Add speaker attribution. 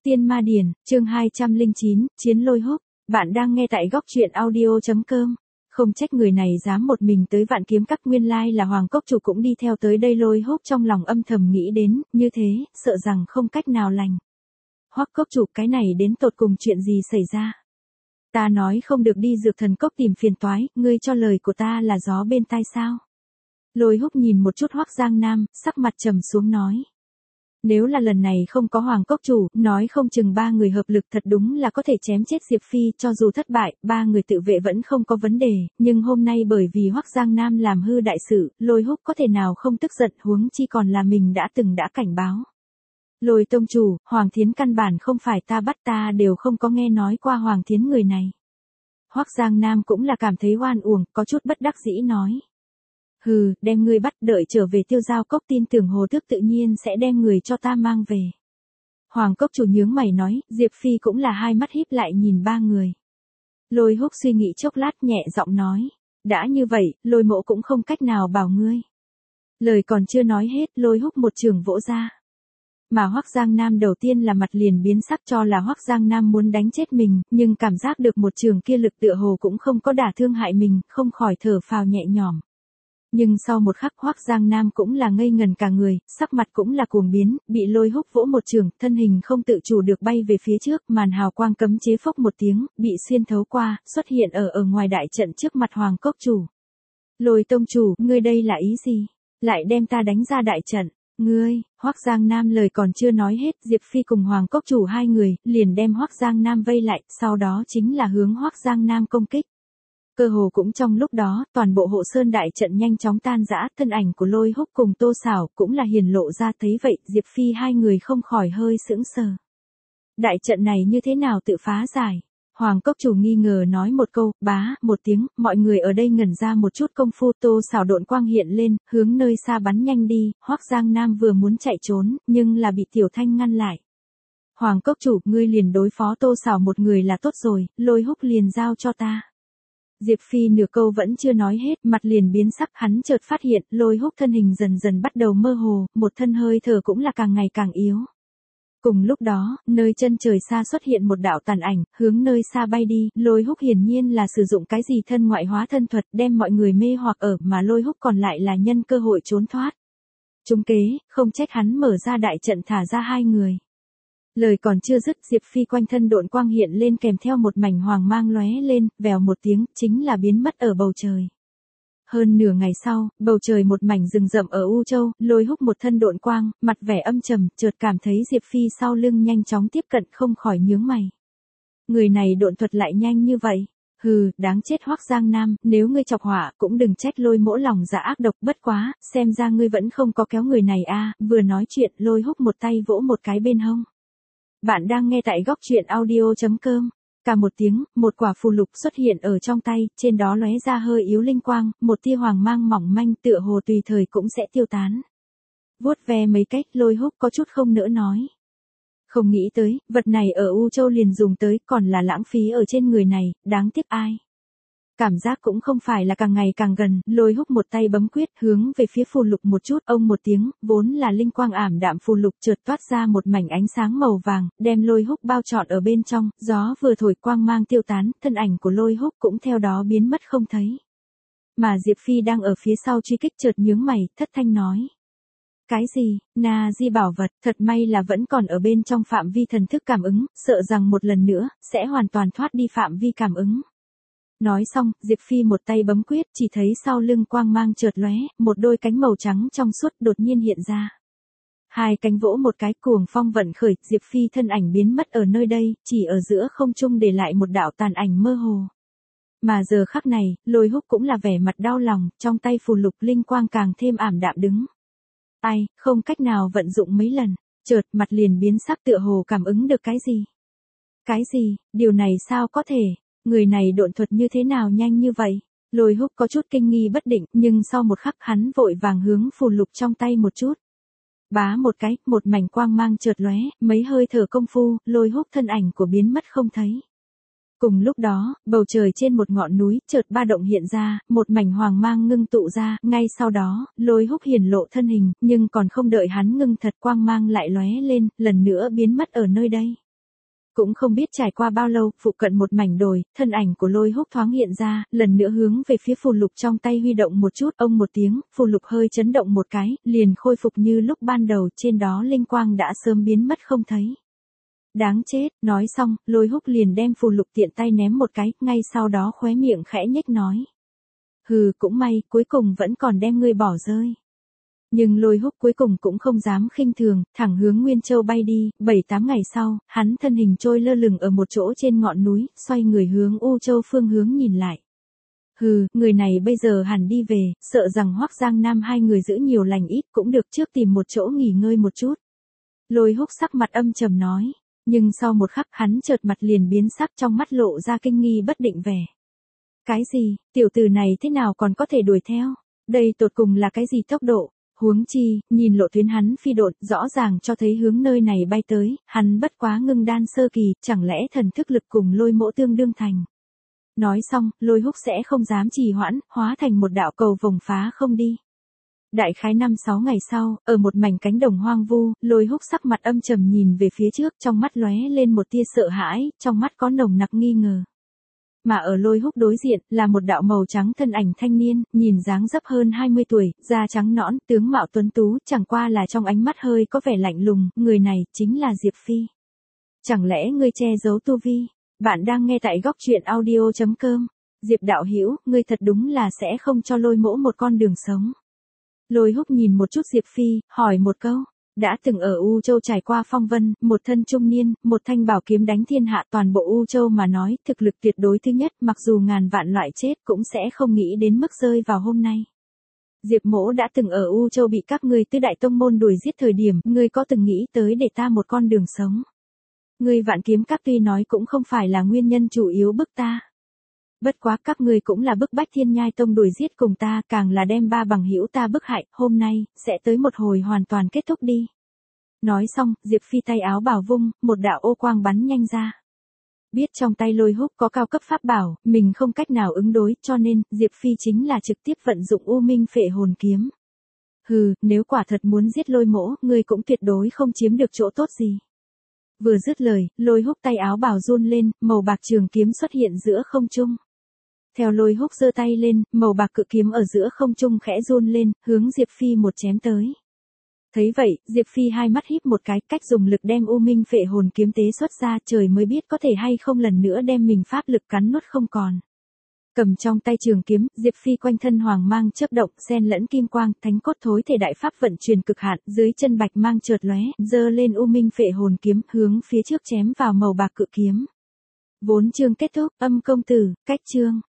Speaker 1: Tiên Ma Điển, chương 209, Chiến Lôi Húc. Bạn đang nghe tại góc truyện audio.com. Không trách người này dám một mình tới Vạn Kiếm Các, nguyên lai là Hoàng Cốc Chủ cũng đi theo tới đây. Lôi Húc trong lòng âm thầm nghĩ đến, như thế, sợ rằng không cách nào lành. Hoắc Cốc Chủ, cái này đến tột cùng chuyện gì xảy ra? Ta nói không được đi Dược Thần Cốc tìm phiền toái, ngươi cho lời của ta là gió bên tai sao? Lôi Húc nhìn một chút Hoắc Giang Nam, sắc mặt trầm xuống nói. Nếu là lần này không có Hoàng Cốc Chủ, nói không chừng ba người hợp lực thật đúng là có thể chém chết Diệp Phi. Cho dù thất bại, ba người tự vệ vẫn không có vấn đề, nhưng hôm nay bởi vì Hoắc Giang Nam làm hư đại sự, Lôi Húc có thể nào không tức giận, huống chi còn là mình đã cảnh báo. Lôi tông chủ, Hoàng Thiến căn bản không phải ta bắt, ta đều không có nghe nói qua Hoàng Thiến người này. Hoắc Giang Nam cũng là cảm thấy oan uổng, có chút bất đắc dĩ nói. Hừ, đem ngươi bắt, đợi trở về Tiêu Giao Cốc tin tưởng Hồ Tước tự nhiên sẽ đem người cho ta mang về. Hoàng Cốc Chủ nhướng mày nói, Diệp Phi cũng là hai mắt híp lại nhìn ba người. Lôi Húc suy nghĩ chốc lát nhẹ giọng nói, đã như vậy, Lôi Mỗ cũng không cách nào bảo ngươi. Lời còn chưa nói hết, Lôi Húc một trường vỗ ra. Mà Hoắc Giang Nam đầu tiên là mặt liền biến sắc, cho là Hoắc Giang Nam muốn đánh chết mình, nhưng cảm giác được một trường kia lực tựa hồ cũng không có đả thương hại mình, không khỏi thở phào nhẹ nhõm. Nhưng sau một khắc Hoắc Giang Nam cũng là ngây ngần cả người, sắc mặt cũng là cuồng biến, bị Lôi Húc vỗ một trường, thân hình không tự chủ được bay về phía trước, màn hào quang cấm chế phốc một tiếng, bị xuyên thấu qua, xuất hiện ở ngoài đại trận trước mặt Hoàng Cốc Chủ. Lôi tông chủ, ngươi đây là ý gì? Lại đem ta đánh ra đại trận, ngươi? Hoắc Giang Nam lời còn chưa nói hết, Diệp Phi cùng Hoàng Cốc Chủ hai người, liền đem Hoắc Giang Nam vây lại, sau đó chính là hướng Hoắc Giang Nam công kích. Cơ hồ cũng trong lúc đó, toàn bộ hộ sơn đại trận nhanh chóng tan rã, thân ảnh của Lôi Húc cùng Tô Sảo cũng là hiển lộ ra, thấy vậy, Diệp Phi hai người không khỏi hơi sững sờ. Đại trận này như thế nào tự phá giải? Hoàng Cốc Chủ nghi ngờ nói một câu, bá, một tiếng, mọi người ở đây ngẩn ra một chút công phu, Tô Sảo độn quang hiện lên, hướng nơi xa bắn nhanh đi, Hoắc Giang Nam vừa muốn chạy trốn, nhưng là bị Tiểu Thanh ngăn lại. Hoàng Cốc Chủ, ngươi liền đối phó Tô Sảo một người là tốt rồi, Lôi Húc liền giao cho ta. Diệp Phi nửa câu vẫn chưa nói hết, mặt liền biến sắc, hắn chợt phát hiện, Lôi Húc thân hình dần dần bắt đầu mơ hồ, một thân hơi thở cũng là càng ngày càng yếu. Cùng lúc đó, nơi chân trời xa xuất hiện một đạo tàn ảnh, hướng nơi xa bay đi, Lôi Húc hiển nhiên là sử dụng cái gì thân ngoại hóa thân thuật, đem mọi người mê hoặc ở, mà Lôi Húc còn lại là nhân cơ hội trốn thoát. Trúng kế, không trách hắn mở ra đại trận thả ra hai người. Lời còn chưa dứt, Diệp Phi quanh thân độn quang hiện lên kèm theo một mảnh hoàng mang lóe lên, vèo một tiếng, chính là biến mất ở bầu trời. Hơn nửa ngày sau, bầu trời một mảnh rừng rậm ở U Châu, Lôi Húc một thân độn quang, mặt vẻ âm trầm, chợt cảm thấy Diệp Phi sau lưng nhanh chóng tiếp cận, không khỏi nhướng mày. Người này độn thuật lại nhanh như vậy. Hừ, đáng chết Hoắc Giang Nam, nếu ngươi chọc họa, cũng đừng trách Lôi Mỗ lòng dạ ác độc, bất quá, xem ra ngươi vẫn không có kéo người này a. Vừa nói chuyện, Lôi Húc một tay vỗ một cái bên hông. Bạn đang nghe tại góc truyện audio.com. Cả một tiếng, một quả phù lục xuất hiện ở trong tay, trên đó lóe ra hơi yếu linh quang, một tia hoàng mang mỏng manh tựa hồ tùy thời cũng sẽ tiêu tán. Vuốt ve mấy cách, Lôi Húc có chút không nỡ nói. Không nghĩ tới, vật này ở U Châu liền dùng tới, còn là lãng phí ở trên người này, đáng tiếc ai. Cảm giác cũng không phải là càng ngày càng gần, Lôi Húc một tay bấm quyết, hướng về phía phù lục một chút, ông một tiếng, vốn là linh quang ảm đạm phù lục chợt toát ra một mảnh ánh sáng màu vàng, đem Lôi Húc bao trọn ở bên trong, gió vừa thổi quang mang tiêu tán, thân ảnh của Lôi Húc cũng theo đó biến mất không thấy. Mà Diệp Phi đang ở phía sau truy kích chợt nhướng mày, thất thanh nói. Cái gì? Na Di bảo vật, thật may là vẫn còn ở bên trong phạm vi thần thức cảm ứng, sợ rằng một lần nữa, sẽ hoàn toàn thoát đi phạm vi cảm ứng. Nói xong, Diệp Phi một tay bấm quyết, chỉ thấy sau lưng quang mang chợt lóe, một đôi cánh màu trắng trong suốt đột nhiên hiện ra. Hai cánh vỗ một cái, cuồng phong vận khởi, Diệp Phi thân ảnh biến mất ở nơi đây, chỉ ở giữa không trung để lại một đạo tàn ảnh mơ hồ. Mà giờ khắc này, Lôi Húc cũng là vẻ mặt đau lòng, trong tay phù lục linh quang càng thêm ảm đạm đứng. Ai, không cách nào vận dụng mấy lần, chợt mặt liền biến sắc tựa hồ cảm ứng được cái gì. Cái gì, điều này sao có thể? Người này độn thuật như thế nào nhanh như vậy? Lôi Húc có chút kinh nghi bất định, nhưng sau một khắc hắn vội vàng hướng phù lục trong tay một chút. Bá một cái, một mảnh quang mang chợt lóe, mấy hơi thở công phu, Lôi Húc thân ảnh của biến mất không thấy. Cùng lúc đó, bầu trời trên một ngọn núi, chợt ba động hiện ra, một mảnh hoàng mang ngưng tụ ra, ngay sau đó, Lôi Húc hiển lộ thân hình, nhưng còn không đợi hắn ngưng thật quang mang lại lóe lên, lần nữa biến mất ở nơi đây. Cũng không biết trải qua bao lâu, phụ cận một mảnh đồi, thân ảnh của Lôi Húc thoáng hiện ra, lần nữa hướng về phía phù lục trong tay huy động một chút, ông một tiếng, phù lục hơi chấn động một cái, liền khôi phục như lúc ban đầu, trên đó linh quang đã sớm biến mất không thấy. Đáng chết, nói xong, Lôi Húc liền đem phù lục tiện tay ném một cái, ngay sau đó khóe miệng khẽ nhếch nói. Hừ, cũng may, cuối cùng vẫn còn đem ngươi bỏ rơi. Nhưng Lôi Húc cuối cùng cũng không dám khinh thường, thẳng hướng Nguyên Châu bay đi, 7-8 ngày sau, hắn thân hình trôi lơ lửng ở một chỗ trên ngọn núi, xoay người hướng U Châu phương hướng nhìn lại. Hừ, người này bây giờ hẳn đi về, sợ rằng Hoắc Giang Nam hai người giữ nhiều lành ít cũng được, trước tìm một chỗ nghỉ ngơi một chút. Lôi Húc sắc mặt âm trầm nói, nhưng sau một khắc hắn chợt mặt liền biến sắc, trong mắt lộ ra kinh nghi bất định vẻ. Cái gì, tiểu tử này thế nào còn có thể đuổi theo? Đây tột cùng là cái gì tốc độ? Huống chi, nhìn lộ tuyến hắn phi độn, rõ ràng cho thấy hướng nơi này bay tới, hắn bất quá ngưng đan sơ kỳ, chẳng lẽ thần thức lực cùng Lôi Mỗ tương đương thành. Nói xong, Lôi Húc sẽ không dám trì hoãn, hóa thành một đạo cầu vồng phá không đi. Đại khái 5-6 ngày sau, ở một mảnh cánh đồng hoang vu, Lôi Húc sắc mặt âm trầm nhìn về phía trước, trong mắt lóe lên một tia sợ hãi, trong mắt có nồng nặc nghi ngờ. Mà ở Lôi Húc đối diện, là một đạo màu trắng thân ảnh thanh niên, nhìn dáng dấp hơn 20 tuổi, da trắng nõn, tướng mạo tuấn tú, chẳng qua là trong ánh mắt hơi có vẻ lạnh lùng, người này, chính là Diệp Phi. Chẳng lẽ ngươi che giấu tu vi? Bạn đang nghe tại góc truyện audio.com. Diệp đạo hữu, ngươi thật đúng là sẽ không cho Lôi Mỗ một con đường sống. Lôi Húc nhìn một chút Diệp Phi, hỏi một câu. Đã từng ở U Châu trải qua phong vân, một thân trung niên, một thanh bảo kiếm đánh thiên hạ, toàn bộ U Châu mà nói, thực lực tuyệt đối thứ nhất, mặc dù ngàn vạn loại chết cũng sẽ không nghĩ đến mức rơi vào hôm nay. Diệp Mỗ đã từng ở U Châu bị các ngươi tứ đại tông môn đuổi giết thời điểm, ngươi có từng nghĩ tới để ta một con đường sống. Ngươi Vạn Kiếm Các tuy nói cũng không phải là nguyên nhân chủ yếu bức ta. Bất quá các ngươi cũng là bức bách Thiên Nhai Tông đuổi giết cùng ta, càng là đem ba bằng hữu ta bức hại, hôm nay, sẽ tới một hồi hoàn toàn kết thúc đi. Nói xong, Diệp Phi tay áo bào vung, một đạo ô quang bắn nhanh ra. Biết trong tay Lôi Húc có cao cấp pháp bảo, mình không cách nào ứng đối, cho nên, Diệp Phi chính là trực tiếp vận dụng U Minh Phệ Hồn Kiếm. Hừ, nếu quả thật muốn giết Lôi Mỗ, ngươi cũng tuyệt đối không chiếm được chỗ tốt gì. Vừa dứt lời, Lôi Húc tay áo bào run lên, màu bạc trường kiếm xuất hiện giữa không trung. Theo Lôi Húc giơ tay lên, màu bạc cự kiếm ở giữa không trung khẽ run lên, hướng Diệp Phi một chém tới. Thấy vậy, Diệp Phi hai mắt híp một cái, cách dùng lực đem U Minh Phệ Hồn Kiếm tế xuất ra, trời mới biết có thể hay không lần nữa đem mình pháp lực cắn nuốt không còn. Cầm trong tay trường kiếm, Diệp Phi quanh thân hoàng mang chớp động, xen lẫn kim quang, thánh cốt thối thể đại pháp vận chuyển cực hạn, dưới chân bạch mang chợt lóe, giơ lên U Minh Phệ Hồn Kiếm, hướng phía trước chém vào màu bạc cự kiếm. Vốn chương kết thúc, âm công tử, cách chương.